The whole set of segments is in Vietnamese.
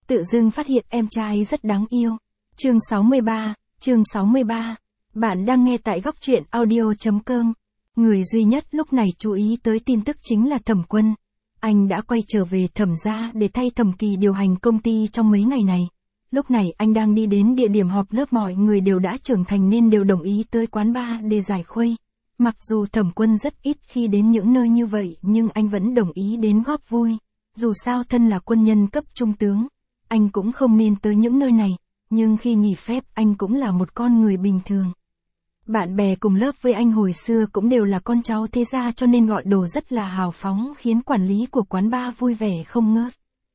tự dưng phát hiện em trai rất đáng yêu. Chương 63. Bạn đang nghe tại góc truyện audio.com. Người duy nhất lúc này chú ý tới tin tức chính là Thẩm Quân. Anh đã quay trở về Thẩm gia để thay Thẩm Kỳ điều hành công ty trong mấy ngày này. Lúc này anh đang đi đến địa điểm họp lớp, mọi người đều đã trưởng thành nên đều đồng ý tới quán bar để giải khuây. Mặc dù Thẩm Quân rất ít khi đến những nơi như vậy nhưng anh vẫn đồng ý đến góp vui. Dù sao thân là quân nhân cấp trung tướng, anh cũng không nên tới những nơi này, nhưng khi nghỉ phép anh cũng là một con người bình thường. Bạn bè cùng lớp với anh hồi xưa cũng đều là con cháu thế gia cho nên gọi đồ rất là hào phóng khiến quản lý của quán bar vui vẻ không ngớt.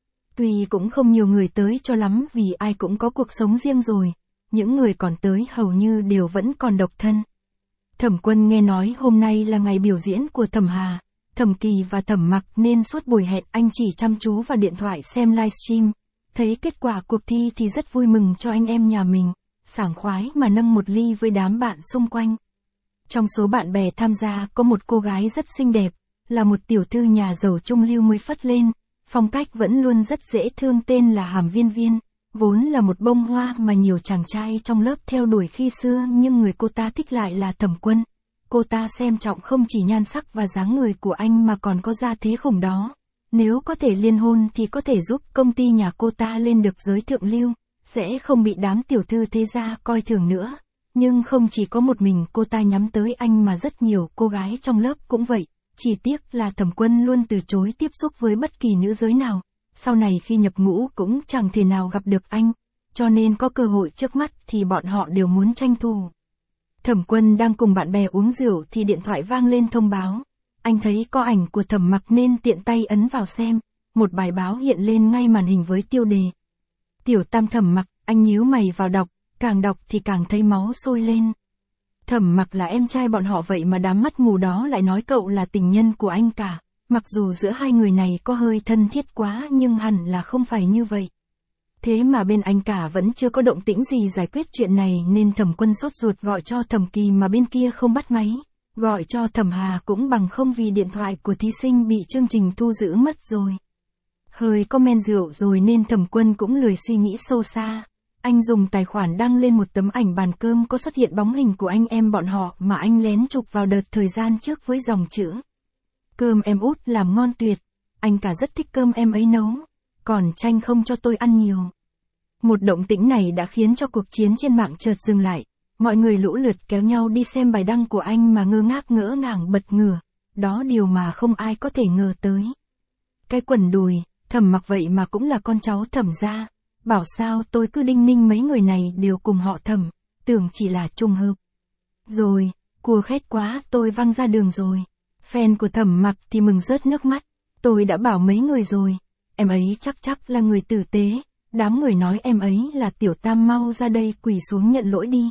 Tuy cũng không nhiều người tới cho lắm vì ai cũng có cuộc sống riêng rồi, những người còn tới hầu như đều vẫn còn độc thân. Thẩm Quân nghe nói hôm nay là ngày biểu diễn của Thẩm Hà, Thẩm Kỳ và Thẩm Mặc nên suốt buổi hẹn anh chỉ chăm chú vào điện thoại xem livestream. Thấy kết quả cuộc thi thì rất vui mừng cho anh em nhà mình, sảng khoái mà nâng một ly với đám bạn xung quanh. Trong số bạn bè tham gia có một cô gái rất xinh đẹp, là một tiểu thư nhà giàu trung lưu mới phất lên, phong cách vẫn luôn rất dễ thương, tên là Hàm Viên Viên, vốn là một bông hoa mà nhiều chàng trai trong lớp theo đuổi khi xưa nhưng người cô ta thích lại là Thẩm Quân. Cô ta xem trọng không chỉ nhan sắc và dáng người của anh mà còn có gia thế khủng đó. Nếu có thể liên hôn thì có thể giúp công ty nhà cô ta lên được giới thượng lưu, sẽ không bị đám tiểu thư thế gia coi thường nữa. Nhưng không chỉ có một mình cô ta nhắm tới anh mà rất nhiều cô gái trong lớp cũng vậy. Chỉ tiếc là Thẩm Quân luôn từ chối tiếp xúc với bất kỳ nữ giới nào. Sau này khi nhập ngũ cũng chẳng thể nào gặp được anh, cho nên có cơ hội trước mắt thì bọn họ đều muốn tranh thủ. Thẩm Quân đang cùng bạn bè uống rượu thì điện thoại vang lên thông báo. Anh thấy có ảnh của Thẩm Mặc nên tiện tay ấn vào xem, một bài báo hiện lên ngay màn hình với tiêu đề. Tiểu tam Thẩm Mặc, anh nhíu mày vào đọc, càng đọc thì càng thấy máu sôi lên. Thẩm Mặc là em trai bọn họ vậy mà đám mắt mù đó lại nói cậu là tình nhân của anh cả. Mặc dù giữa hai người này có hơi thân thiết quá nhưng hẳn là không phải như vậy. Thế mà bên anh cả vẫn chưa có động tĩnh gì giải quyết chuyện này nên Thẩm Quân sốt ruột gọi cho Thẩm Kỳ mà bên kia không bắt máy. Gọi cho Thẩm Hà cũng bằng không vì điện thoại của thí sinh bị chương trình thu giữ mất rồi. Hơi có men rượu rồi nên Thẩm Quân cũng lười suy nghĩ sâu xa. Anh dùng tài khoản đăng lên một tấm ảnh bàn cơm có xuất hiện bóng hình của anh em bọn họ mà anh lén chụp vào đợt thời gian trước với dòng chữ. Cơm em út làm ngon tuyệt, anh cả rất thích cơm em ấy nấu, còn chanh không cho tôi ăn nhiều. Một động tĩnh này đã khiến cho cuộc chiến trên mạng chợt dừng lại, mọi người lũ lượt kéo nhau đi xem bài đăng của anh mà ngơ ngàng bật ngửa, đó điều mà không ai có thể ngờ tới. Cái quần đùi, Thẩm Mặc vậy mà cũng là con cháu Thẩm gia, bảo sao tôi cứ đinh ninh mấy người này đều cùng họ Thẩm, tưởng chỉ là trùng hợp. Rồi, cua khét quá tôi văng ra đường rồi. Fan của Thẩm Mặc thì mừng rớt nước mắt. Tôi đã bảo mấy người rồi, em ấy chắc là người tử tế. Đám người nói em ấy là tiểu tam, mau ra đây quỳ xuống nhận lỗi đi.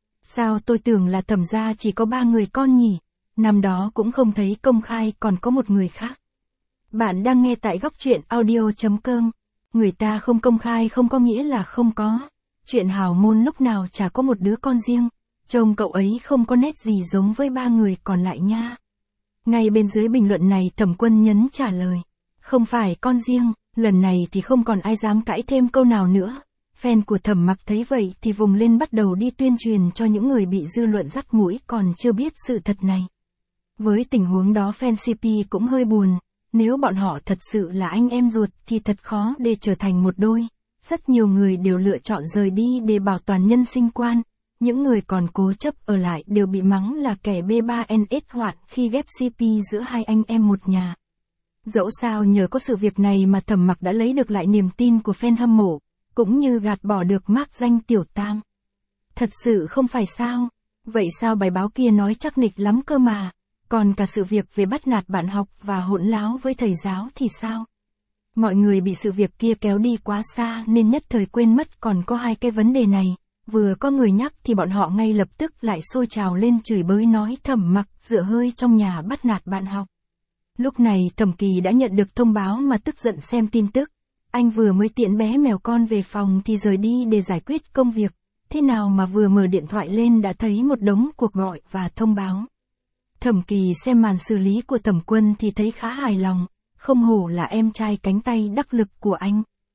Sao tôi tưởng là Thẩm gia chỉ có 3 người con nhỉ? Năm đó cũng không thấy công khai còn có một người khác. Bạn đang nghe tại góc truyện audio.com. Người ta không công khai không có nghĩa là không có. Chuyện hào môn lúc nào chả có một đứa con riêng. Trông cậu ấy không có nét gì giống với 3 người còn lại nha. Ngay bên dưới bình luận này Thẩm Quân nhấn trả lời. Không phải con riêng, lần này thì không còn ai dám cãi thêm câu nào nữa. Fan của Thẩm Mặc thấy vậy thì vùng lên bắt đầu đi tuyên truyền cho những người bị dư luận dắt mũi còn chưa biết sự thật này. Với tình huống đó fan CP cũng hơi buồn. Nếu bọn họ thật sự là anh em ruột thì thật khó để trở thành một đôi. Rất nhiều người đều lựa chọn rời đi để bảo toàn nhân sinh quan. Những người còn cố chấp ở lại đều bị mắng là kẻ B3NS hoạn khi ghép CP giữa hai anh em một nhà. Dẫu sao nhờ có sự việc này mà Thẩm Mặc đã lấy được lại niềm tin của fan hâm mộ, cũng như gạt bỏ được mác danh tiểu tam. Thật sự không phải sao? Vậy sao bài báo kia nói chắc nịch lắm cơ mà? Còn cả sự việc về bắt nạt bạn học và hỗn láo với thầy giáo thì sao? Mọi người bị sự việc kia kéo đi quá xa nên nhất thời quên mất còn có hai cái vấn đề này. Vừa có người nhắc thì bọn họ ngay lập tức lại sôi trào lên chửi bới nói Thẩm Mặc dựa hơi trong nhà bắt nạt bạn học. Lúc này Thẩm Kỳ đã nhận được thông báo mà tức giận xem tin tức. Anh vừa mới tiễn bé mèo con về phòng thì rời đi để giải quyết công việc. Thế nào mà vừa mở điện thoại lên đã thấy một đống cuộc gọi và thông báo. Thẩm Kỳ xem màn xử lý của Thẩm Quân thì thấy khá hài lòng. Không hổ là em trai cánh tay đắc lực của anh.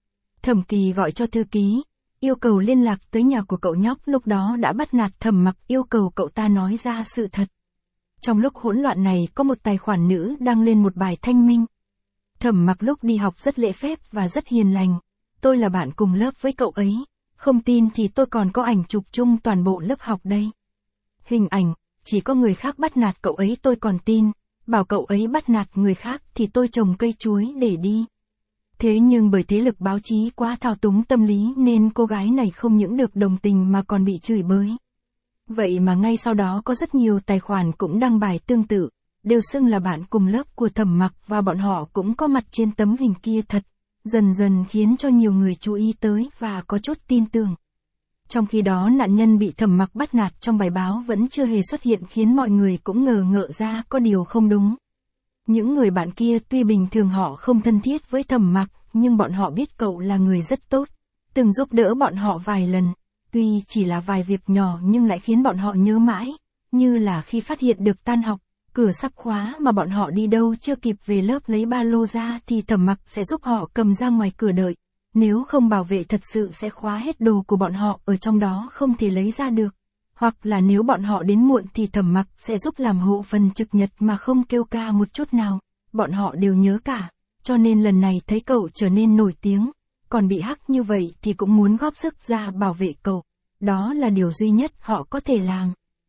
Thẩm Kỳ gọi cho thư ký, yêu cầu liên lạc tới nhà của cậu nhóc lúc đó đã bắt nạt Thẩm Mặc, yêu cầu cậu ta nói ra sự thật. Trong lúc hỗn loạn này có một tài khoản nữ đăng lên một bài thanh minh. Thẩm Mặc lúc đi học rất lễ phép và rất hiền lành. Tôi là bạn cùng lớp với cậu ấy. Không tin thì tôi còn có ảnh chụp chung toàn bộ lớp học đây. Hình ảnh, chỉ có người khác bắt nạt cậu ấy tôi còn tin. Bảo cậu ấy bắt nạt người khác thì tôi trồng cây chuối để đi. Thế nhưng bởi thế lực báo chí quá thao túng tâm lý nên cô gái này không những được đồng tình mà còn bị chửi bới. Vậy mà ngay sau đó có rất nhiều tài khoản cũng đăng bài tương tự, đều xưng là bạn cùng lớp của Thẩm Mặc và bọn họ cũng có mặt trên tấm hình kia thật, dần dần khiến cho nhiều người chú ý tới và có chút tin tưởng. Trong khi đó nạn nhân bị Thẩm Mặc bắt nạt trong bài báo vẫn chưa hề xuất hiện khiến mọi người cũng ngờ ngợ ra có điều không đúng. Những người bạn kia tuy bình thường họ không thân thiết với Thẩm Mặc, nhưng bọn họ biết cậu là người rất tốt, từng giúp đỡ bọn họ vài lần, tuy chỉ là vài việc nhỏ nhưng lại khiến bọn họ nhớ mãi, như là khi phát hiện được tan học, cửa sắp khóa mà bọn họ đi đâu chưa kịp về lớp lấy ba lô ra thì Thẩm Mặc sẽ giúp họ cầm ra ngoài cửa đợi, nếu không bảo vệ thật sự sẽ khóa hết đồ của bọn họ ở trong đó không thể lấy ra được. Hoặc là nếu bọn họ đến muộn thì Thẩm Mặc sẽ giúp làm hộ phần trực nhật mà không kêu ca một chút nào, bọn họ đều nhớ cả, cho nên lần này thấy cậu trở nên nổi tiếng, còn bị hack như vậy thì cũng muốn góp sức ra bảo vệ cậu, đó là điều duy nhất họ có thể làm.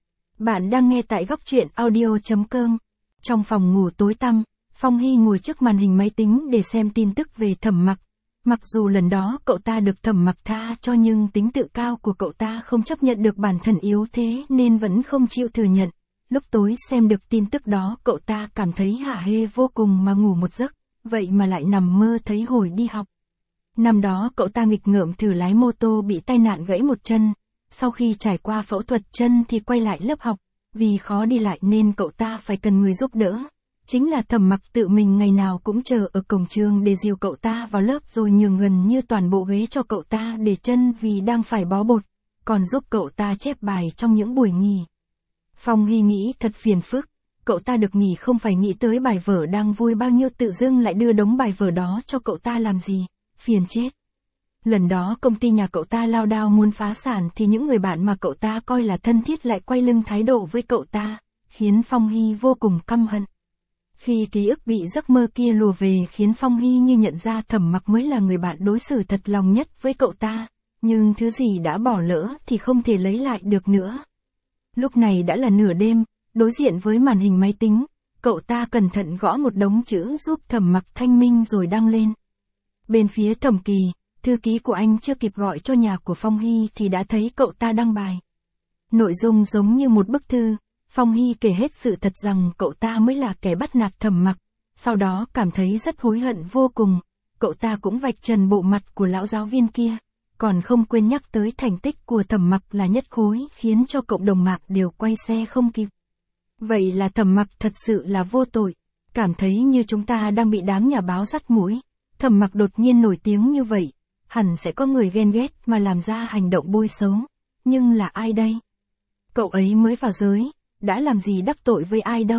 Bạn đang nghe tại góc truyện audio.com. Trong phòng ngủ tối tăm, Phong Hy ngồi trước màn hình máy tính để xem tin tức về Thẩm Mặc. Mặc dù lần đó cậu ta được Thẩm Mặc tha cho nhưng tính tự cao của cậu ta không chấp nhận được bản thân yếu thế nên vẫn không chịu thừa nhận. Lúc tối xem được tin tức đó cậu ta cảm thấy hả hê vô cùng mà ngủ một giấc, vậy mà lại nằm mơ thấy hồi đi học. Năm đó cậu ta nghịch ngợm thử lái mô tô bị tai nạn gãy một chân, sau khi trải qua phẫu thuật chân thì quay lại lớp học, vì khó đi lại nên cậu ta phải cần người giúp đỡ. Chính là Thẩm Mặc tự mình ngày nào cũng chờ ở cổng trường để dìu cậu ta vào lớp rồi nhường gần như toàn bộ ghế cho cậu ta để chân vì đang phải bó bột, còn giúp cậu ta chép bài trong những buổi nghỉ. Phong Hy nghĩ thật phiền phức, cậu ta được nghỉ không phải nghĩ tới bài vở đang vui bao nhiêu tự dưng lại đưa đống bài vở đó cho cậu ta làm gì, phiền chết. Lần đó công ty nhà cậu ta lao đao muốn phá sản thì những người bạn mà cậu ta coi là thân thiết lại quay lưng thái độ với cậu ta, khiến Phong Hy vô cùng căm hận. Khi ký ức bị giấc mơ kia lùa về khiến Phong Hy như nhận ra Thẩm Mặc mới là người bạn đối xử thật lòng nhất với cậu ta, nhưng thứ gì đã bỏ lỡ thì không thể lấy lại được nữa. Lúc này đã là nửa đêm, đối diện với màn hình máy tính, cậu ta cẩn thận gõ một đống chữ giúp Thẩm Mặc thanh minh rồi đăng lên. Bên phía Thẩm Kỳ, thư ký của anh chưa kịp gọi cho nhà của Phong Hy thì đã thấy cậu ta đăng bài. Nội dung giống như một bức thư. Phong Hy kể hết sự thật rằng cậu ta mới là kẻ bắt nạt Thẩm Mặc, sau đó cảm thấy rất hối hận vô cùng, cậu ta cũng vạch trần bộ mặt của lão giáo viên kia, còn không quên nhắc tới thành tích của Thẩm Mặc là nhất khối khiến cho cộng đồng mạng đều quay xe không kịp. Vậy là Thẩm Mặc thật sự là vô tội, cảm thấy như chúng ta đang bị đám nhà báo dắt mũi, Thẩm Mặc đột nhiên nổi tiếng như vậy, hẳn sẽ có người ghen ghét mà làm ra hành động bôi xấu, nhưng là ai đây? Cậu ấy mới vào giới, đã làm gì đắc tội với ai đâu.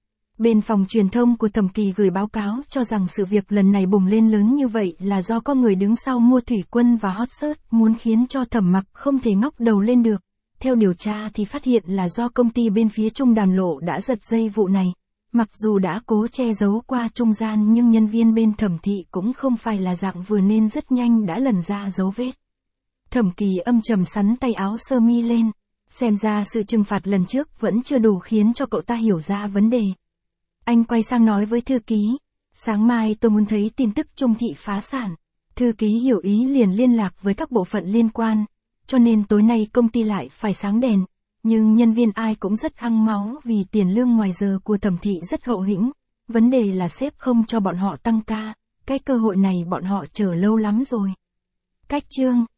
Bên phòng truyền thông của Thẩm Kỳ gửi báo cáo cho rằng sự việc lần này bùng lên lớn như vậy là do có người đứng sau mua thủy quân và hot search muốn khiến cho Thẩm Mặc không thể ngóc đầu lên được. Theo điều tra thì phát hiện là do công ty bên phía Trung Đàm Lộ đã giật dây vụ này. Mặc dù đã cố che giấu qua trung gian nhưng nhân viên bên Thẩm thị cũng không phải là dạng vừa nên rất nhanh đã lần ra dấu vết. Thẩm Kỳ âm trầm sắn tay áo sơ mi lên. Xem ra sự trừng phạt lần trước vẫn chưa đủ khiến cho cậu ta hiểu ra vấn đề. Anh quay sang nói với thư ký, sáng mai tôi muốn thấy tin tức Trung thị phá sản. Thư ký hiểu ý liền liên lạc với các bộ phận liên quan, cho nên tối nay công ty lại phải sáng đèn, nhưng nhân viên ai cũng rất hăng máu vì tiền lương ngoài giờ của Thẩm thị rất hậu hĩnh. Vấn đề là sếp không cho bọn họ tăng ca, cái cơ hội này bọn họ chờ lâu lắm rồi. Cách chương